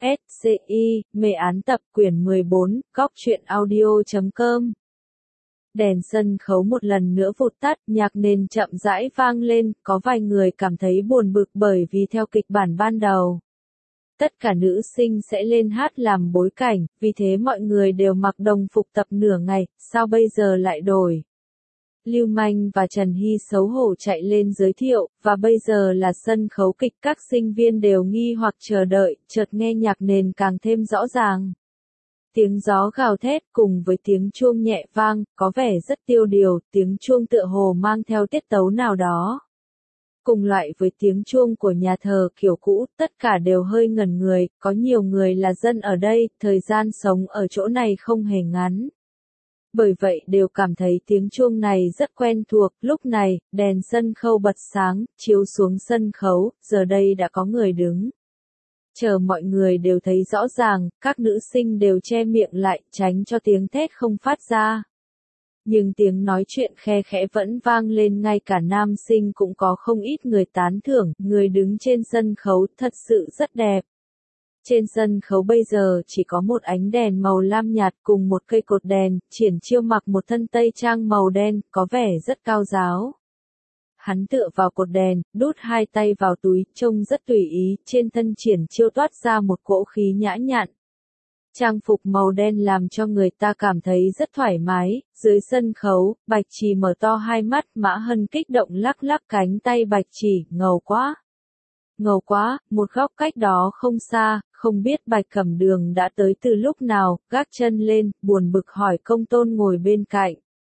SCI, mê án tập quyển 14, góc truyện audio.com. Đèn sân khấu một lần nữa vụt tắt, nhạc nền chậm rãi vang lên, có vài người cảm thấy buồn bực bởi vì theo kịch bản ban đầu, tất cả nữ sinh sẽ lên hát làm bối cảnh, vì thế mọi người đều mặc đồng phục tập nửa ngày, sao bây giờ lại đổi? Lưu Manh và Trần Hy xấu hổ chạy lên giới thiệu, và bây giờ là sân khấu kịch, các sinh viên đều nghi hoặc chờ đợi, chợt nghe nhạc nền càng thêm rõ ràng. Tiếng gió gào thét cùng với tiếng chuông nhẹ vang, có vẻ rất tiêu điều, tiếng chuông tựa hồ mang theo tiết tấu nào đó. Cùng loại với tiếng chuông của nhà thờ kiểu cũ, tất cả đều hơi ngẩn người, có nhiều người là dân ở đây, thời gian sống ở chỗ này không hề ngắn. Bởi vậy đều cảm thấy tiếng chuông này rất quen thuộc, lúc này, đèn sân khấu bật sáng, chiếu xuống sân khấu, giờ đây đã có người đứng. Chờ mọi người đều thấy rõ ràng, các nữ sinh đều che miệng lại, tránh cho tiếng thét không phát ra. Nhưng tiếng nói chuyện khe khẽ vẫn vang lên, ngay cả nam sinh cũng có không ít người tán thưởng, người đứng trên sân khấu thật sự rất đẹp. Trên sân khấu bây giờ chỉ có một ánh đèn màu lam nhạt cùng một cây cột đèn, Triển Chiêu mặc một thân tây trang màu đen, có vẻ rất cao giáo. Hắn tựa vào cột đèn, đút hai tay vào túi, trông rất tùy ý, trên thân Triển Chiêu toát ra một cỗ khí nhã nhặn. Trang phục màu đen làm cho người ta cảm thấy rất thoải mái, dưới sân khấu, Bạch Trì mở to hai mắt, Mã Hân kích động lắc lắc cánh tay Bạch Trì, ngầu quá. Ngầu quá, một góc cách đó không xa, không biết Bạch Cẩm Đường đã tới từ lúc nào, gác chân lên, buồn bực hỏi Công Tôn ngồi bên cạnh.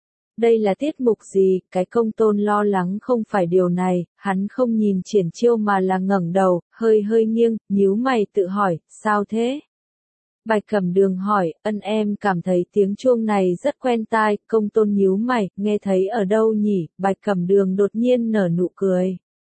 Đây là tiết mục gì? Cái Công Tôn lo lắng không phải điều này, hắn không nhìn Triển Chiêu mà là ngẩng đầu, hơi nghiêng, nhíu mày tự hỏi, sao thế? Bạch Cẩm Đường hỏi, em cảm thấy tiếng chuông này rất quen tai, Công Tôn nhíu mày, nghe thấy ở đâu nhỉ? Bạch Cẩm Đường đột nhiên nở nụ cười.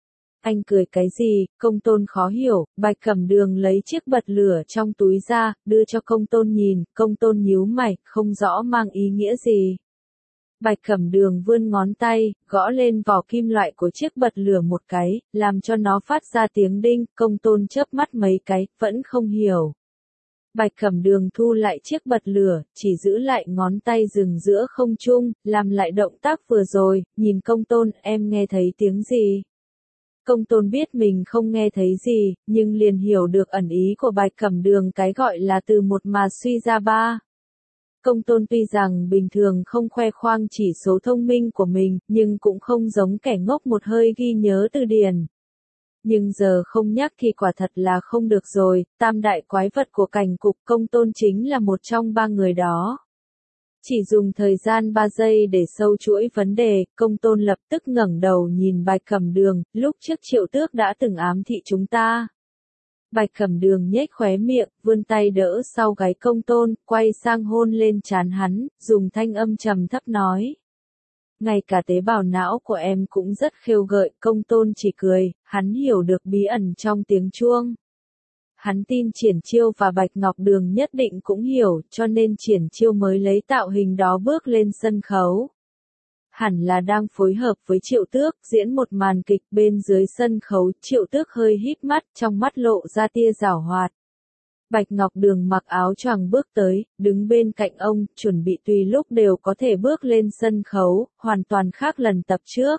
Anh cười cái gì? Công Tôn khó hiểu, Bạch Cẩm Đường lấy chiếc bật lửa trong túi ra, đưa cho Công Tôn nhìn, Công Tôn nhíu mày, không rõ mang ý nghĩa gì. Bạch Cẩm Đường vươn ngón tay, gõ lên vỏ kim loại của chiếc bật lửa một cái, làm cho nó phát ra tiếng đinh, Công Tôn chớp mắt mấy cái, vẫn không hiểu. Bạch Cẩm Đường thu lại chiếc bật lửa, chỉ giữ lại ngón tay dừng giữa không trung, làm lại động tác vừa rồi, nhìn Công Tôn, em nghe thấy tiếng gì? Công Tôn biết mình không nghe thấy gì, nhưng liền hiểu được ẩn ý của Bạch Cẩm Đường, cái gọi là từ một mà suy ra ba. Công Tôn tuy rằng bình thường không khoe khoang chỉ số thông minh của mình, nhưng cũng không giống kẻ ngốc một hơi ghi nhớ từ điển. Nhưng giờ không nhắc thì quả thật là không được rồi, tam đại quái vật của cảnh cục, Công Tôn chính là một trong ba người đó. Chỉ dùng thời gian 3 giây để sâu chuỗi vấn đề, Công Tôn lập tức ngẩng đầu nhìn Bạch Cẩm Đường, lúc trước Triệu Tước đã từng ám thị chúng ta. Bạch Cẩm Đường nhếch khóe miệng, vươn tay đỡ sau gáy Công Tôn, quay sang hôn lên trán hắn, dùng thanh âm trầm thấp nói. Ngay cả tế bào não của em cũng rất khêu gợi, Công Tôn chỉ cười, hắn hiểu được bí ẩn trong tiếng chuông. Hắn tin Triển Chiêu và Bạch Ngọc Đường nhất định cũng hiểu, cho nên Triển Chiêu mới lấy tạo hình đó bước lên sân khấu. Hẳn là đang phối hợp với Triệu Tước, diễn một màn kịch bên dưới sân khấu, Triệu Tước hơi híp mắt, trong mắt lộ ra tia giảo hoạt. Bạch Ngọc Đường mặc áo choàng bước tới, đứng bên cạnh ông, chuẩn bị tùy lúc đều có thể bước lên sân khấu, hoàn toàn khác lần tập trước.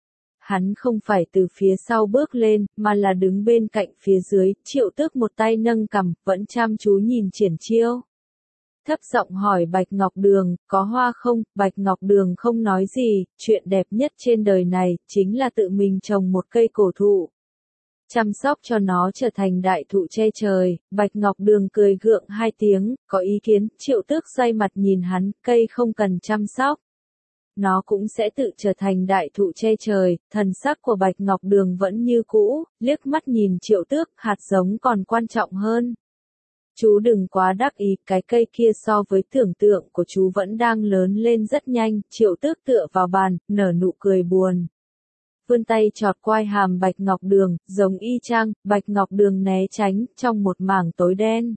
Hắn không phải từ phía sau bước lên, mà là đứng bên cạnh phía dưới, Triệu Tước một tay nâng cằm, vẫn chăm chú nhìn Triển Chiêu. Thấp giọng hỏi Bạch Ngọc Đường, có hoa không? Bạch Ngọc Đường không nói gì, chuyện đẹp nhất trên đời này, chính là tự mình trồng một cây cổ thụ. Chăm sóc cho nó trở thành đại thụ che trời, Bạch Ngọc Đường cười gượng hai tiếng, có ý kiến, Triệu Tước xoay mặt nhìn hắn, cây không cần chăm sóc. Nó cũng sẽ tự trở thành đại thụ che trời, thần sắc của Bạch Ngọc Đường vẫn như cũ, liếc mắt nhìn Triệu Tước, hạt giống còn quan trọng hơn. Chú đừng quá đắc ý, cái cây kia so với tưởng tượng của chú vẫn đang lớn lên rất nhanh, Triệu Tước tựa vào bàn, nở nụ cười buồn. Vươn tay chọt quai hàm Bạch Ngọc Đường, giống y chang, Bạch Ngọc Đường né tránh, trong một mảng tối đen.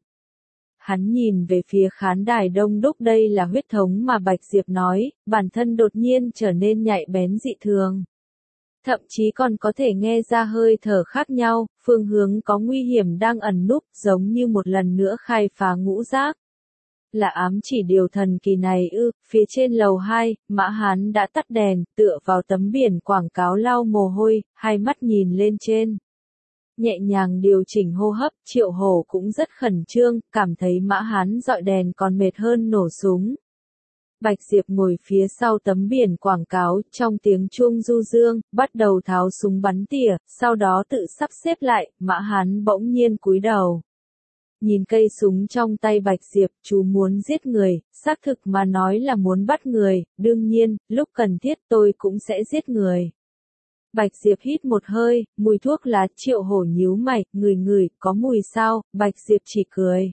Hắn nhìn về phía khán đài đông đúc, đây là huyết thống mà Bạch Diệp nói, bản thân đột nhiên trở nên nhạy bén dị thường. thậm chí còn có thể nghe ra hơi thở khác nhau, phương hướng có nguy hiểm đang ẩn núp, giống như một lần nữa khai phá ngũ giác. Là ám chỉ điều thần kỳ này ư? Phía trên lầu 2, Mã Hán đã tắt đèn, tựa vào tấm biển quảng cáo lau mồ hôi, hai mắt nhìn lên trên. Nhẹ nhàng điều chỉnh hô hấp, Triệu Hổ cũng rất khẩn trương, cảm thấy Mã Hán dọi đèn còn mệt hơn nổ súng. Bạch Diệp ngồi phía sau tấm biển quảng cáo, trong tiếng chuông du dương, bắt đầu tháo súng bắn tỉa, sau đó tự sắp xếp lại, Mã Hán bỗng nhiên cúi đầu. Nhìn cây súng trong tay Bạch Diệp, chú muốn giết người, xác thực mà nói là muốn bắt người, đương nhiên, lúc cần thiết tôi cũng sẽ giết người. Bạch Diệp hít một hơi, mùi thuốc lá, Triệu Hổ nhíu mày, ngửi, có mùi sao, Bạch Diệp chỉ cười.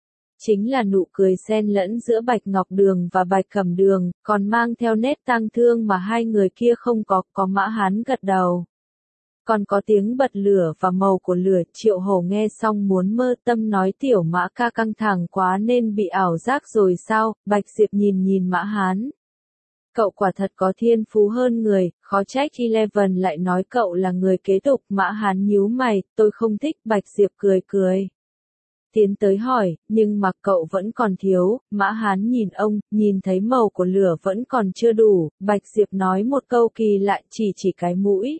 Chính là nụ cười xen lẫn giữa Bạch Ngọc Đường và Bạch Cẩm Đường, còn mang theo nét tang thương mà hai người kia không có Mã Hán gật đầu. Còn có tiếng bật lửa và màu của lửa, Triệu Hổ nghe xong muốn mơ, tâm nói tiểu Mã ca căng thẳng quá nên bị ảo giác rồi sao, Bạch Diệp nhìn Mã Hán. Cậu quả thật có thiên phú hơn người, khó trách Eleven lại nói cậu là người kế tục, Mã Hán nhíu mày, tôi không thích, Bạch Diệp cười. Tiến tới hỏi, nhưng mà cậu vẫn còn thiếu, Mã Hán nhìn ông, nhìn thấy màu của lửa vẫn còn chưa đủ, Bạch Diệp nói một câu kỳ lạ, chỉ cái mũi.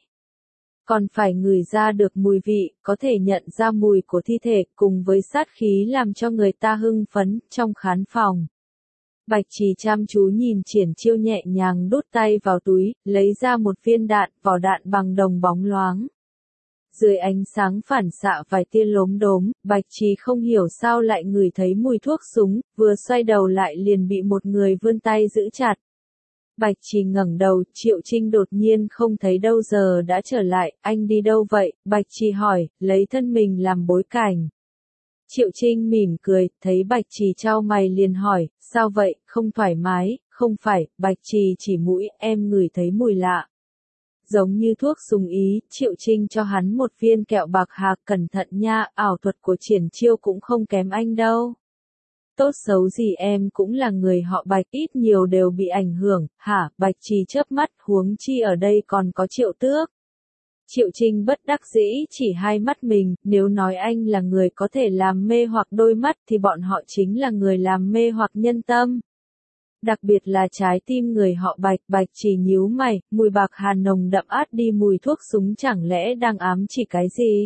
Còn phải ngửi ra được mùi vị, có thể nhận ra mùi của thi thể, cùng với sát khí làm cho người ta hưng phấn, trong khán phòng. Bạch Trì chăm chú nhìn Triển Chiêu nhẹ nhàng đút tay vào túi, lấy ra một viên đạn, vỏ đạn bằng đồng bóng loáng. Dưới ánh sáng phản xạ vài tia lốm đốm, Bạch Trì không hiểu sao lại ngửi thấy mùi thuốc súng, vừa xoay đầu lại liền bị một người vươn tay giữ chặt. Bạch Trì ngẩng đầu, Triệu Trinh đột nhiên không thấy đâu giờ đã trở lại, anh đi đâu vậy? Bạch Trì hỏi, lấy thân mình làm bối cảnh. Triệu Trinh mỉm cười, thấy Bạch Trì chau mày liền hỏi, sao vậy, không thoải mái, không phải, Bạch Trì chỉ mũi, em ngửi thấy mùi lạ. Giống như thuốc súng ý, Triệu Trinh cho hắn một viên kẹo bạc hà, cẩn thận nha, ảo thuật của Triển Chiêu cũng không kém anh đâu. Tốt xấu gì em cũng là người họ Bạch, ít nhiều đều bị ảnh hưởng, hả, Bạch Trì chớp mắt, huống chi ở đây còn có Triệu Tước. Triệu Trinh bất đắc dĩ chỉ hai mắt mình, nếu nói anh là người có thể làm mê hoặc đôi mắt thì bọn họ chính là người làm mê hoặc nhân tâm. Đặc biệt là trái tim người họ Bạch, Bạch Trì nhíu mày, mùi bạc hà nồng đậm át đi mùi thuốc súng chẳng lẽ đang ám chỉ cái gì?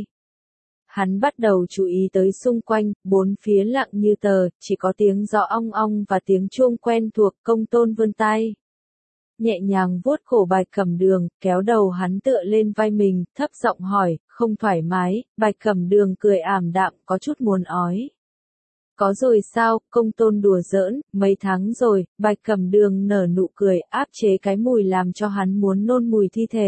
Hắn bắt đầu chú ý tới xung quanh, bốn phía lặng như tờ, chỉ có tiếng gió ong ong và tiếng chuông quen thuộc, Công Tôn vươn tay. Nhẹ nhàng vuốt cổ Bạch Cẩm Đường, kéo đầu hắn tựa lên vai mình, thấp giọng hỏi, không thoải mái, Bạch Cẩm Đường cười ảm đạm, có chút muốn ói. Có rồi sao, Công Tôn đùa giỡn, mấy tháng rồi, Bạch Cẩm Đường nở nụ cười, áp chế cái mùi làm cho hắn muốn nôn mùi thi thể.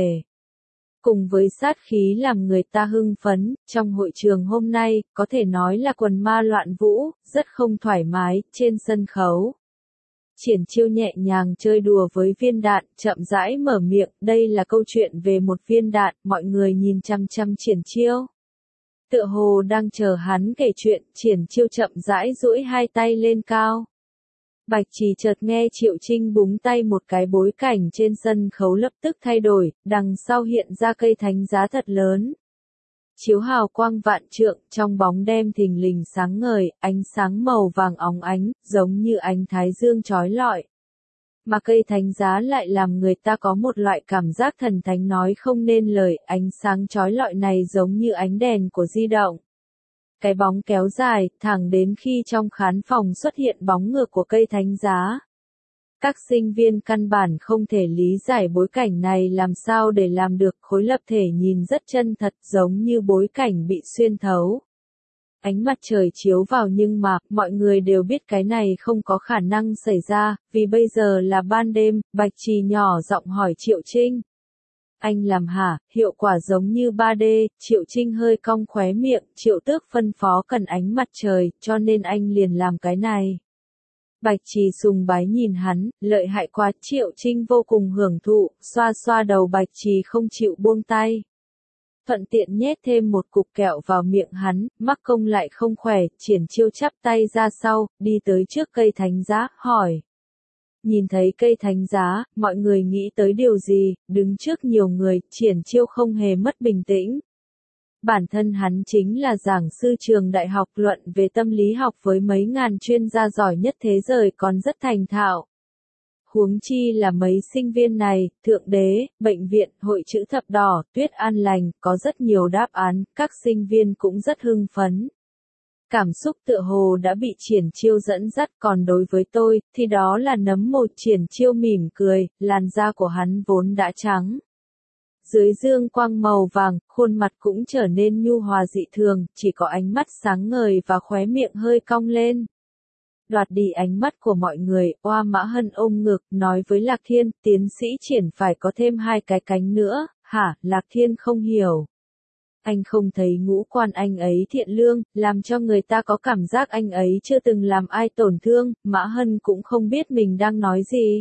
Cùng với sát khí làm người ta hưng phấn, trong hội trường hôm nay, có thể nói là quần ma loạn vũ, rất không thoải mái, trên sân khấu. Triển Chiêu nhẹ nhàng chơi đùa với viên đạn, chậm rãi mở miệng, đây là câu chuyện về một viên đạn, mọi người nhìn chăm chăm Triển Chiêu. Tựa hồ đang chờ hắn kể chuyện, Triển Chiêu chậm rãi duỗi hai tay lên cao. Bạch Trì chợt nghe Triệu Trinh búng tay một cái, bối cảnh trên sân khấu lập tức thay đổi, đằng sau hiện ra cây thánh giá thật lớn. Chiếu hào quang vạn trượng, trong bóng đêm thình lình sáng ngời, ánh sáng màu vàng óng ánh, giống như ánh thái dương chói lọi. Mà cây thánh giá lại làm người ta có một loại cảm giác thần thánh nói không nên lời, ánh sáng chói lọi này giống như ánh đèn của di động. Cái bóng kéo dài, thẳng đến khi trong khán phòng xuất hiện bóng ngược của cây thánh giá. Các sinh viên căn bản không thể lý giải bối cảnh này làm sao để làm được, khối lập thể nhìn rất chân thật, giống như bối cảnh bị xuyên thấu. Ánh mặt trời chiếu vào nhưng mà, mọi người đều biết cái này không có khả năng xảy ra, vì bây giờ là ban đêm, Bạch Trì nhỏ giọng hỏi Triệu Trinh. Anh làm hả, hiệu quả giống như 3D, Triệu Trinh hơi cong khóe miệng, Triệu Tước phân phó cần ánh mặt trời, cho nên anh liền làm cái này. Bạch Trì sùng bái nhìn hắn, lợi hại quá, Triệu Trinh vô cùng hưởng thụ, xoa xoa đầu Bạch Trì không chịu buông tay. Thuận tiện nhét thêm một cục kẹo vào miệng hắn, mắc công lại không khỏe, Triển Chiêu chắp tay ra sau, đi tới trước cây thánh giá, hỏi. Nhìn thấy cây thánh giá, mọi người nghĩ tới điều gì, đứng trước nhiều người, Triển Chiêu không hề mất bình tĩnh. Bản thân hắn chính là giảng sư trường đại học luận về tâm lý học với mấy ngàn chuyên gia giỏi nhất thế giới còn rất thành thạo. Huống chi là mấy sinh viên này, Thượng Đế, bệnh viện, Hội chữ thập đỏ, Tuyết An lành, có rất nhiều đáp án, các sinh viên cũng rất hưng phấn. Cảm xúc tựa hồ đã bị Triển Chiêu dẫn dắt, còn đối với tôi, thì đó là nấm mồ. Triển Chiêu mỉm cười, làn da của hắn vốn đã trắng. Dưới dương quang màu vàng, khuôn mặt cũng trở nên nhu hòa dị thường, chỉ có ánh mắt sáng ngời và khóe miệng hơi cong lên. Đoạt đi ánh mắt của mọi người, Oa Mã Hân ôm ngực, nói với Lạc Thiên, tiến sĩ Triển phải có thêm 2 cái cánh nữa, hả? Lạc Thiên không hiểu. Anh không thấy ngũ quan anh ấy thiện lương, làm cho người ta có cảm giác anh ấy chưa từng làm ai tổn thương, Mã Hân cũng không biết mình đang nói gì.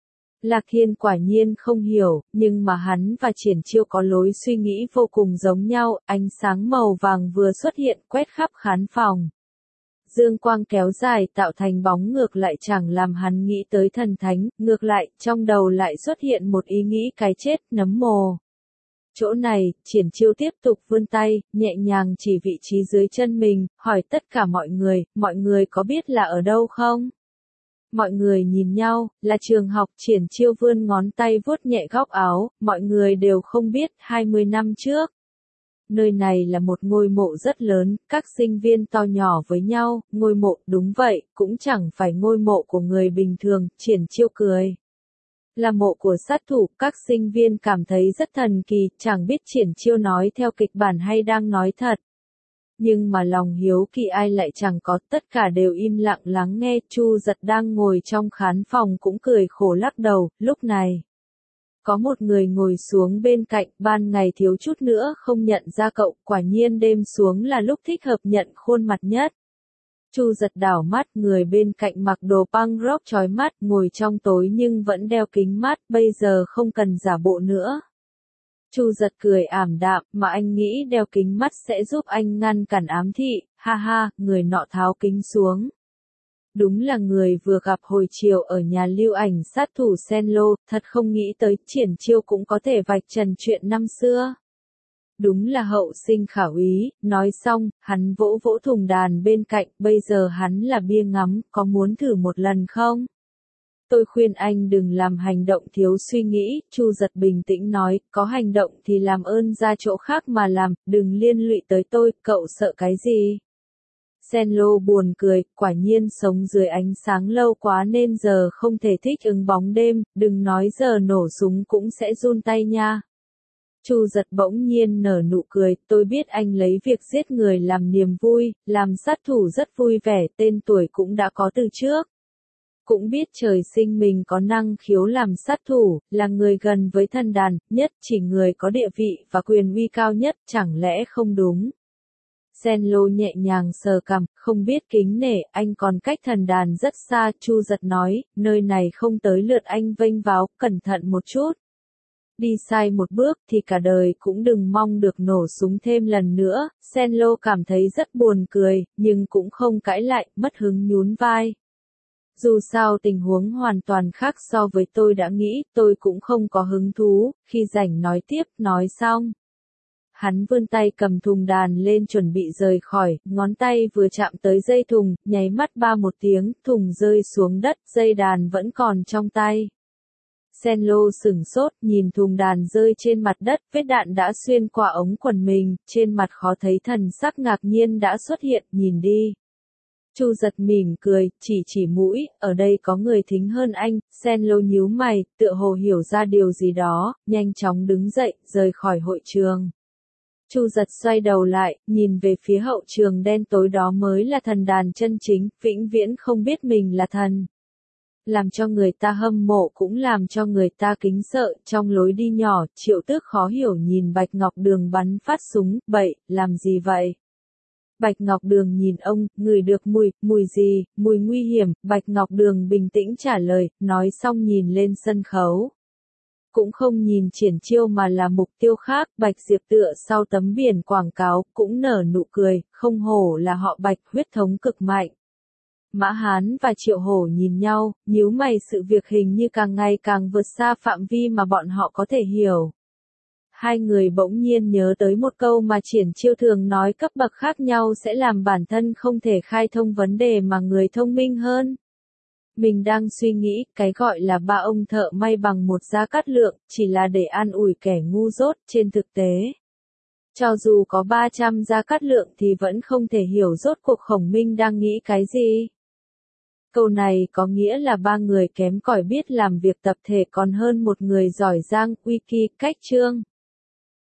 Lạc Thiên quả nhiên không hiểu, nhưng mà hắn và Triển Chiêu có lối suy nghĩ vô cùng giống nhau, ánh sáng màu vàng vừa xuất hiện quét khắp khán phòng. Dương quang kéo dài tạo thành bóng ngược lại chẳng làm hắn nghĩ tới thần thánh, ngược lại, trong đầu lại xuất hiện một ý nghĩ cái chết, nấm mồ. Chỗ này, Triển Chiêu tiếp tục vươn tay, nhẹ nhàng chỉ vị trí dưới chân mình, hỏi tất cả mọi người có biết là ở đâu không? Mọi người nhìn nhau, là trường học. Triển Chiêu vươn ngón tay vuốt nhẹ góc áo, mọi người đều không biết, 20 năm trước. Nơi này là một ngôi mộ rất lớn, các sinh viên to nhỏ với nhau, ngôi mộ, đúng vậy, cũng chẳng phải ngôi mộ của người bình thường, Triển Chiêu cười. Là mộ của sát thủ, các sinh viên cảm thấy rất thần kỳ, chẳng biết Triển Chiêu nói theo kịch bản hay đang nói thật. Nhưng mà lòng hiếu kỳ ai lại chẳng có, tất cả đều im lặng lắng nghe. Chu Giật đang ngồi trong khán phòng cũng cười khổ lắc đầu, lúc này. Có một người ngồi xuống bên cạnh, ban ngày thiếu chút nữa không nhận ra cậu, quả nhiên đêm xuống là lúc thích hợp nhận khuôn mặt nhất. Chu Giật đảo mắt, người bên cạnh mặc đồ punk rock chói mắt, ngồi trong tối nhưng vẫn đeo kính mát, bây giờ không cần giả bộ nữa. Chu Giật cười ảm đạm, mà anh nghĩ đeo kính mắt sẽ giúp anh ngăn cản ám thị, ha ha, người nọ tháo kính xuống. Đúng là người vừa gặp hồi chiều ở nhà lưu ảnh sát thủ Senlo, thật không nghĩ tới Triển Chiêu cũng có thể vạch trần chuyện năm xưa. Đúng là hậu sinh khả úy, nói xong, hắn vỗ vỗ thùng đàn bên cạnh, bây giờ hắn là bia ngắm, có muốn thử một lần không? Tôi khuyên anh đừng làm hành động thiếu suy nghĩ, Chu Giật bình tĩnh nói, có hành động thì làm ơn ra chỗ khác mà làm, đừng liên lụy tới tôi, cậu sợ cái gì? Senlo buồn cười, quả nhiên sống dưới ánh sáng lâu quá nên giờ không thể thích ứng bóng đêm, đừng nói giờ nổ súng cũng sẽ run tay nha. Chu Giật bỗng nhiên nở nụ cười, tôi biết anh lấy việc giết người làm niềm vui, làm sát thủ rất vui vẻ, tên tuổi cũng đã có từ trước. Cũng biết trời sinh mình có năng khiếu làm sát thủ, là người gần với thần đàn, nhất chỉ người có địa vị và quyền uy cao nhất, chẳng lẽ không đúng? Senlo nhẹ nhàng sờ cằm, không biết kính nể, anh còn cách thần đàn rất xa, Chu Giật nói, nơi này không tới lượt anh vênh váo, cẩn thận một chút. Đi sai một bước thì cả đời cũng đừng mong được nổ súng thêm lần nữa, Senlo cảm thấy rất buồn cười, nhưng cũng không cãi lại, mất hứng nhún vai. Dù sao tình huống hoàn toàn khác so với tôi đã nghĩ, tôi cũng không có hứng thú, khi rảnh nói tiếp, nói xong. Hắn vươn tay cầm thùng đàn lên chuẩn bị rời khỏi, ngón tay vừa chạm tới dây thùng, nháy mắt ba một tiếng, thùng rơi xuống đất, dây đàn vẫn còn trong tay. Senlo sửng sốt, nhìn thùng đàn rơi trên mặt đất, vết đạn đã xuyên qua ống quần mình, trên mặt khó thấy thần sắc ngạc nhiên đã xuất hiện, nhìn đi. Chu Giật mỉm cười, chỉ mũi, ở đây có người thính hơn anh, Senlo nhíu mày, tựa hồ hiểu ra điều gì đó, nhanh chóng đứng dậy, rời khỏi hội trường. Chu Giật xoay đầu lại, nhìn về phía hậu trường đen tối đó mới là thần đàn chân chính, vĩnh viễn không biết mình là thần. Làm cho người ta hâm mộ cũng làm cho người ta kính sợ, trong lối đi nhỏ, Triệu Tước khó hiểu nhìn Bạch Ngọc Đường bắn phát súng, bậy, làm gì vậy? Bạch Ngọc Đường nhìn ông, ngửi được mùi gì, mùi nguy hiểm, Bạch Ngọc Đường bình tĩnh trả lời, nói xong nhìn lên sân khấu. Cũng không nhìn Triển Chiêu mà là mục tiêu khác, Bạch Diệp tựa sau tấm biển quảng cáo, cũng nở nụ cười, không hổ là họ Bạch, huyết thống cực mạnh. Mã Hán và Triệu Hổ nhìn nhau, nhíu mày, sự việc hình như càng ngày càng vượt xa phạm vi mà bọn họ có thể hiểu. Hai người bỗng nhiên nhớ tới một câu mà Triển Chiêu thường nói, cấp bậc khác nhau sẽ làm bản thân không thể khai thông vấn đề mà người thông minh hơn. Mình đang suy nghĩ, cái gọi là ba ông thợ may bằng một Gia Cát Lượng, chỉ là để an ủi kẻ ngu dốt, trên thực tế. Cho dù có 300 Gia Cát Lượng thì vẫn không thể hiểu rốt cuộc Khổng Minh đang nghĩ cái gì. Câu này có nghĩa là ba người kém cỏi biết làm việc tập thể còn hơn một người giỏi giang, uy kỳ, cách chương.